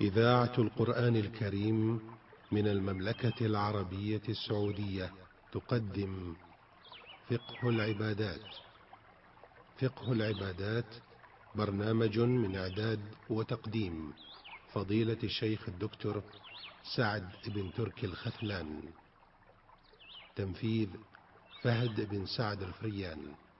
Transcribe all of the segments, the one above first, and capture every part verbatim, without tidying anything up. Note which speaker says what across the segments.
Speaker 1: إذاعة القرآن الكريم من المملكة العربية السعودية تقدم فقه العبادات. فقه العبادات برنامج من إعداد وتقديم فضيلة الشيخ الدكتور سعد بن تركي الخثلان. تنفيذ فهد بن سعد الفريان.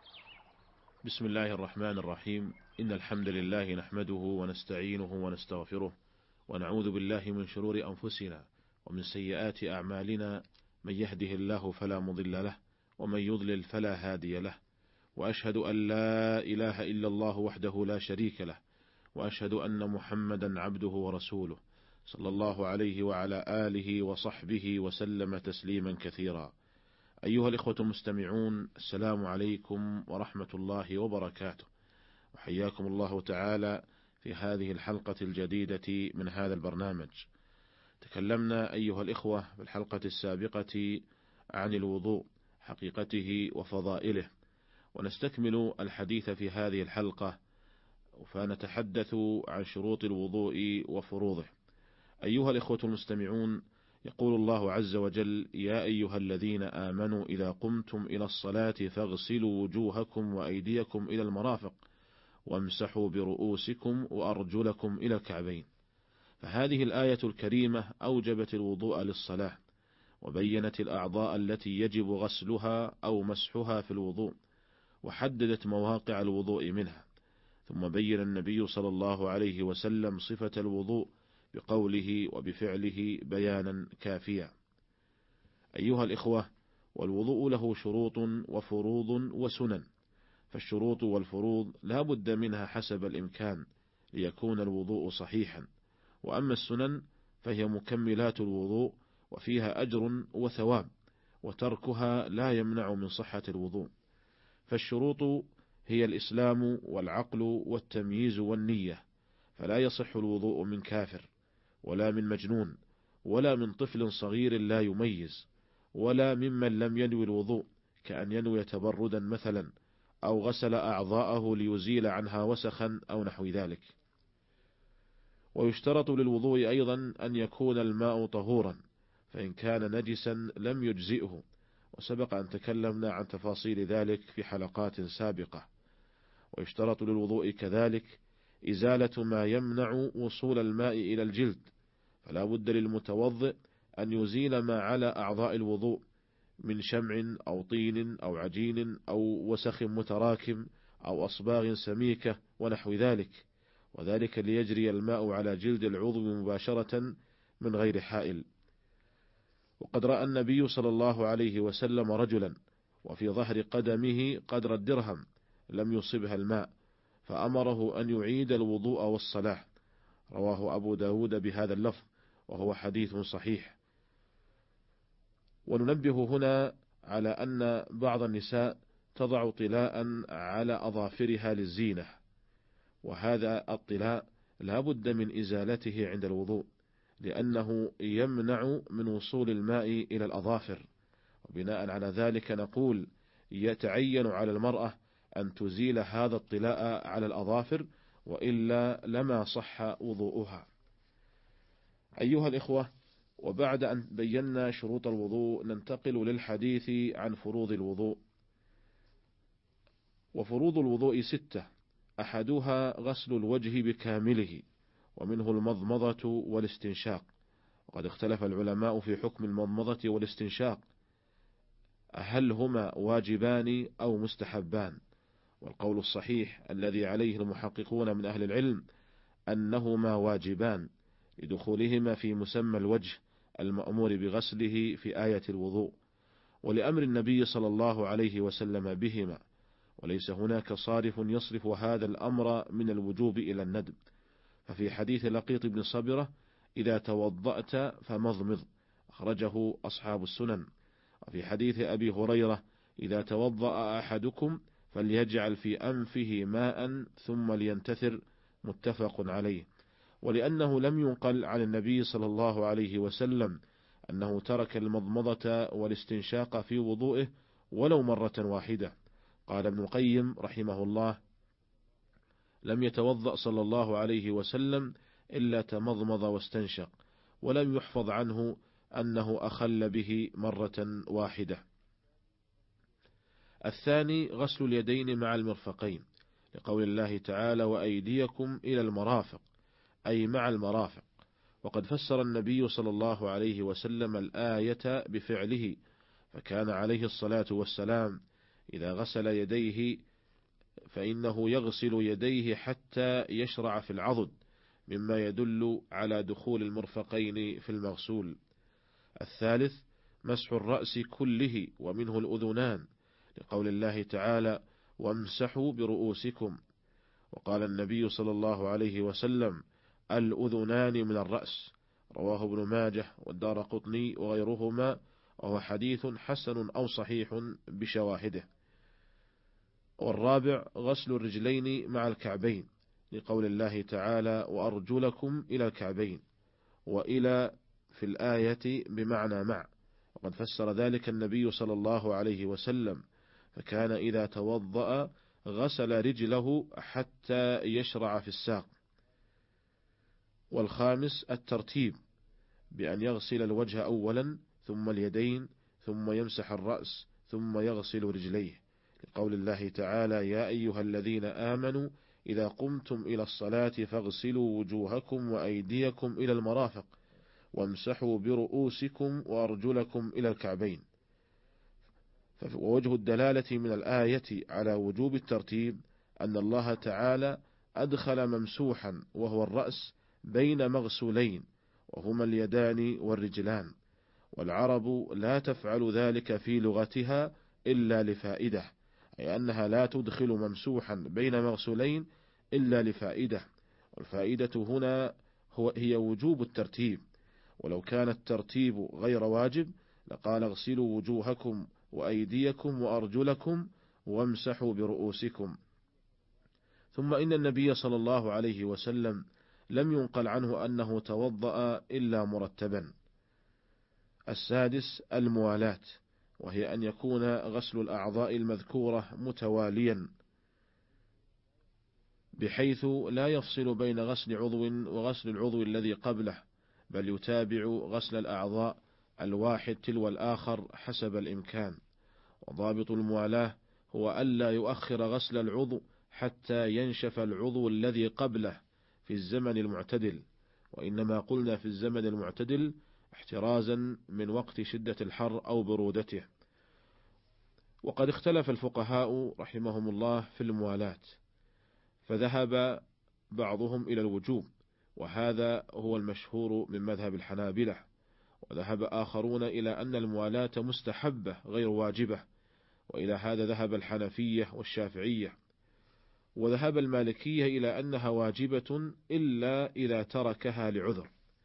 Speaker 2: بسم الله الرحمن الرحيم. إن الحمد لله نحمده ونستعينه ونستغفره ونعوذ بالله من شرور أنفسنا ومن سيئات أعمالنا، من يهده الله فلا مضل له ومن يضلل فلا هادي له، وأشهد أن لا إله إلا الله وحده لا شريك له، وأشهد أن محمدا عبده ورسوله صلى الله عليه وعلى آله وصحبه وسلم تسليما كثيرا. أيها الإخوة المستمعون، السلام عليكم ورحمة الله وبركاته، وحياكم الله تعالى في هذه الحلقة الجديدة من هذا البرنامج. تكلمنا أيها الإخوة في الحلقة السابقة عن الوضوء، حقيقته وفضائله، ونستكمل الحديث في هذه الحلقة، فنتحدث عن شروط الوضوء وفروضه. أيها الإخوة المستمعون، يقول الله عز وجل: يا أيها الذين آمنوا إذا قمتم إلى الصلاة فاغسلوا وجوهكم وأيديكم إلى المرافق وامسحوا برؤوسكم وأرجلكم إلى الكعبين. فهذه الآية الكريمة أوجبت الوضوء للصلاة، وبينت الأعضاء التي يجب غسلها أو مسحها في الوضوء، وحددت مواقع الوضوء منها. ثم بين النبي صلى الله عليه وسلم صفة الوضوء بقوله وبفعله بيانا كافيا. أيها الإخوة، والوضوء له شروط وفروض وسنن، فالشروط والفروض لا بد منها حسب الإمكان ليكون الوضوء صحيحا، وأما السنن فهي مكملات الوضوء وفيها أجر وثواب، وتركها لا يمنع من صحة الوضوء. فالشروط هي الإسلام والعقل والتمييز والنية، فلا يصح الوضوء من كافر ولا من مجنون ولا من طفل صغير لا يميز، ولا ممن لم ينوي الوضوء، كأن ينوي تبردا مثلا، أو غسل أعضاءه ليزيل عنها وسخا أو نحو ذلك. ويشترط للوضوء أيضا أن يكون الماء طهورا، فإن كان نجسا لم يجزئه، وسبق أن تكلمنا عن تفاصيل ذلك في حلقات سابقة. ويشترط للوضوء كذلك إزالة ما يمنع وصول الماء إلى الجلد، فلا بد للمتوضئ أن يزيل ما على أعضاء الوضوء من شمع أو طين أو عجين أو وسخ متراكم أو أصباغ سميكة ونحو ذلك، وذلك ليجري الماء على جلد العضو مباشرة من غير حائل. وقد رأى النبي صلى الله عليه وسلم رجلا وفي ظهر قدمه قدر الدرهم لم يصبها الماء، فأمره أن يعيد الوضوء والصلاة. رواه أبو داود بهذا اللفظ، وهو حديث صحيح. وننبه هنا على أن بعض النساء تضع طلاء على أظافرها للزينة، وهذا الطلاء لا بد من إزالته عند الوضوء، لأنه يمنع من وصول الماء إلى الأظافر. وبناء على ذلك نقول يتعين على المرأة أن تزيل هذا الطلاء على الأظافر، وإلا لما صح وضوءها. أيها الإخوة، وبعد أن بينا شروط الوضوء ننتقل للحديث عن فروض الوضوء. وفروض الوضوء ستة، أحدها غسل الوجه بكامله، ومنه المضمضة والاستنشاق. وقد اختلف العلماء في حكم المضمضة والاستنشاق، هل هما واجبان أو مستحبان؟ والقول الصحيح الذي عليه المحققون من أهل العلم أنهما واجبان، لدخولهما في مسمى الوجه المأمور بغسله في آية الوضوء، ولأمر النبي صلى الله عليه وسلم بهما، وليس هناك صارف يصرف هذا الأمر من الوجوب إلى الندب. ففي حديث لقيط بن صبرة: إذا توضأت فمضمض، أخرجه أصحاب السنن. وفي حديث أبي هريرة: إذا توضأ أحدكم فليجعل في أنفه ماء ثم لينتثر، متفق عليه. ولأنه لم ينقل عن النبي صلى الله عليه وسلم أنه ترك المضمضة والاستنشاق في وضوئه ولو مرة واحدة. قال ابن القيم رحمه الله: لم يتوضأ صلى الله عليه وسلم إلا تمضمض واستنشق، ولم يحفظ عنه أنه أخل به مرة واحدة. الثاني غسل اليدين مع المرفقين، لقول الله تعالى: وأيديكم إلى المرافق، أي مع المرافق. وقد فسر النبي صلى الله عليه وسلم الآية بفعله، فكان عليه الصلاة والسلام إذا غسل يديه فإنه يغسل يديه حتى يشرع في العضد، مما يدل على دخول المرفقين في المغسول. الثالث مسح الرأس كله ومنه الأذنان، لقول الله تعالى: وامسحوا برؤوسكم. وقال النبي صلى الله عليه وسلم: الأذنان من الرأس، رواه ابن ماجه والدارقطني وغيرهما، وهو حديث حسن أو صحيح بشواهده. والرابع غسل الرجلين مع الكعبين، لقول الله تعالى: وأرجلكم إلى الكعبين، وإلى في الآية بمعنى مع، وقد فسر ذلك النبي صلى الله عليه وسلم، فكان إذا توضأ غسل رجله حتى يشرع في الساق. والخامس الترتيب، بأن يغسل الوجه أولا ثم اليدين ثم يمسح الرأس ثم يغسل رجليه، لقول الله تعالى: يا أيها الذين آمنوا إذا قمتم إلى الصلاة فاغسلوا وجوهكم وأيديكم إلى المرافق وامسحوا برؤوسكم وأرجلكم إلى الكعبين. ووجه الدلالة من الآية على وجوب الترتيب أن الله تعالى أدخل ممسوحا وهو الرأس بين مغسولين وهما اليدان والرجلان، والعرب لا تفعل ذلك في لغتها إلا لفائدة، أي أنها لا تدخل ممسوحا بين مغسولين إلا لفائدة، والفائدة هنا هو هي وجوب الترتيب. ولو كان الترتيب غير واجب لقال: اغسلوا وجوهكم وأيديكم وأرجلكم وامسحوا برؤوسكم. ثم إن النبي صلى الله عليه وسلم لم ينقل عنه أنه توضأ إلا مرتبا. السادس الموالاة، وهي أن يكون غسل الأعضاء المذكورة متواليا، بحيث لا يفصل بين غسل عضو وغسل العضو الذي قبله، بل يتابع غسل الأعضاء الواحد تلو الآخر حسب الإمكان. وضابط الموالاة هو ألا يؤخر غسل العضو حتى ينشف العضو الذي قبله في الزمن المعتدل، وإنما قلنا في الزمن المعتدل احترازا من وقت شدة الحر أو برودته. وقد اختلف الفقهاء رحمهم الله في الموالاة، فذهب بعضهم إلى الوجوب، وهذا هو المشهور من مذهب الحنابلة، وذهب آخرون إلى أن الموالاة مستحبة غير واجبة، وإلى هذا ذهب الحنفية والشافعية. وذهب المالكية إلى أنها واجبة إلا إذا تركها لعذر،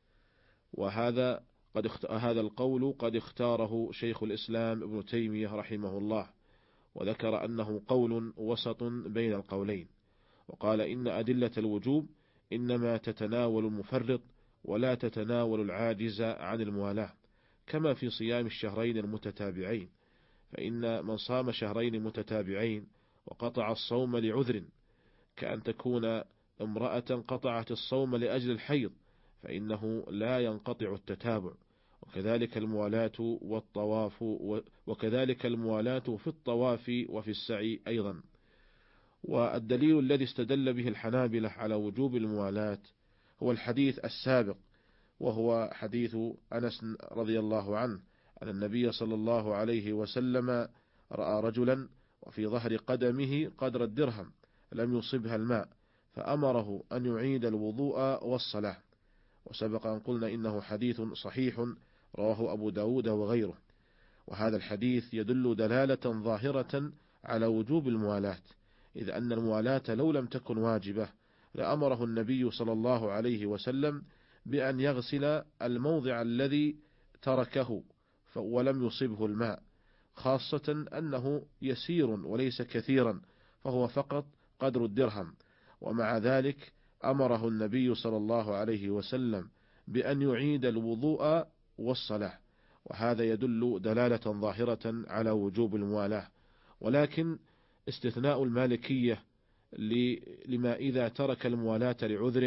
Speaker 2: وهذا قد اخت... هذا القول قد اختاره شيخ الإسلام ابن تيمية رحمه الله، وذكر أنه قول وسط بين القولين، وقال إن أدلة الوجوب إنما تتناول المفرط ولا تتناول العاجز عن الموالاة، كما في صيام الشهرين المتتابعين، فإن من صام شهرين متتابعين وقطع الصوم لعذر، كأن تكون امرأة قطعت الصوم لأجل الحيض، فإنه لا ينقطع التتابع. وكذلك الموالاة والطواف وكذلك الموالاة في الطواف وفي السعي أيضا. والدليل الذي استدل به الحنابلة على وجوب الموالاة هو الحديث السابق، وهو حديث أنس رضي الله عنه أن النبي صلى الله عليه وسلم رأى رجلا وفي ظهر قدمه قدر الدرهم لم يصبها الماء، فأمره أن يعيد الوضوء والصلاة. وسبق أن قلنا إنه حديث صحيح رواه أبو داود وغيره، وهذا الحديث يدل دلالة ظاهرة على وجوب الموالاة، إذ أن الموالاة لو لم تكن واجبة لأمره النبي صلى الله عليه وسلم بأن يغسل الموضع الذي تركه ولم يصبه الماء، خاصة أنه يسير وليس كثيرا، فهو فقط قدر الدرهم، ومع ذلك أمره النبي صلى الله عليه وسلم بأن يعيد الوضوء والصلاة، وهذا يدل دلالة ظاهرة على وجوب الموالاة. ولكن استثناء المالكية لما إذا ترك الموالاة لعذر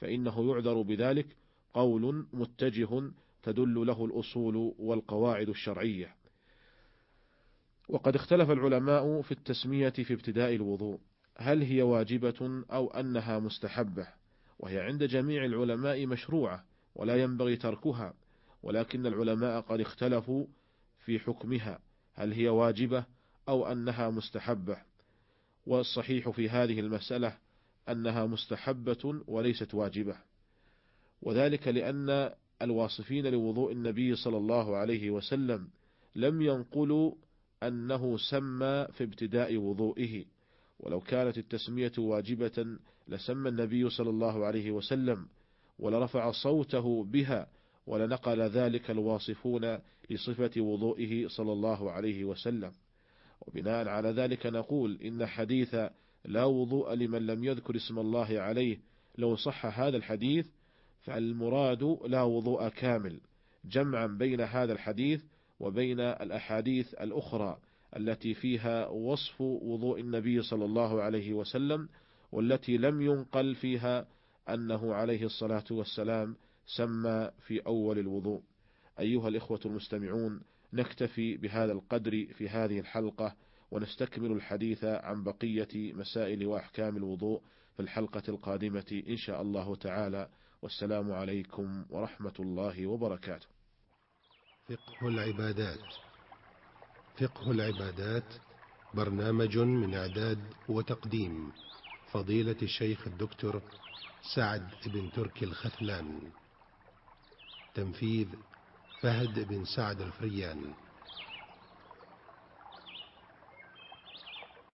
Speaker 2: فإنه يعذر بذلك قول متجه تدل له الأصول والقواعد الشرعية. وقد اختلف العلماء في التسمية في ابتداء الوضوء، هل هي واجبة أو أنها مستحبة؟ وهي عند جميع العلماء مشروعة ولا ينبغي تركها، ولكن العلماء قد اختلفوا في حكمها، هل هي واجبة أو أنها مستحبة؟ والصحيح في هذه المسألة أنها مستحبة وليست واجبة، وذلك لأن الواصفين لوضوء النبي صلى الله عليه وسلم لم ينقلوا أنه سمى في ابتداء وضوئه، ولو كانت التسمية واجبة لسمى النبي صلى الله عليه وسلم ولرفع صوته بها، ولنقل ذلك الواصفون لصفة وضوئه صلى الله عليه وسلم. وبناء على ذلك نقول إن حديث لا وضوء لمن لم يذكر اسم الله عليه لو صح هذا الحديث فالمراد لا وضوء كامل، جمعا بين هذا الحديث وبين الأحاديث الأخرى التي فيها وصف وضوء النبي صلى الله عليه وسلم، والتي لم ينقل فيها أنه عليه الصلاة والسلام سمى في أول الوضوء. أيها الإخوة المستمعون، نكتفي بهذا القدر في هذه الحلقة، ونستكمل الحديث عن بقية مسائل وأحكام الوضوء في الحلقة القادمة إن شاء الله تعالى، والسلام عليكم ورحمة الله وبركاته.
Speaker 1: فقه العبادات. فقه العبادات برنامج من إعداد وتقديم فضيلة الشيخ الدكتور سعد بن تركي الخثلان. تنفيذ فهد بن سعد الفريان.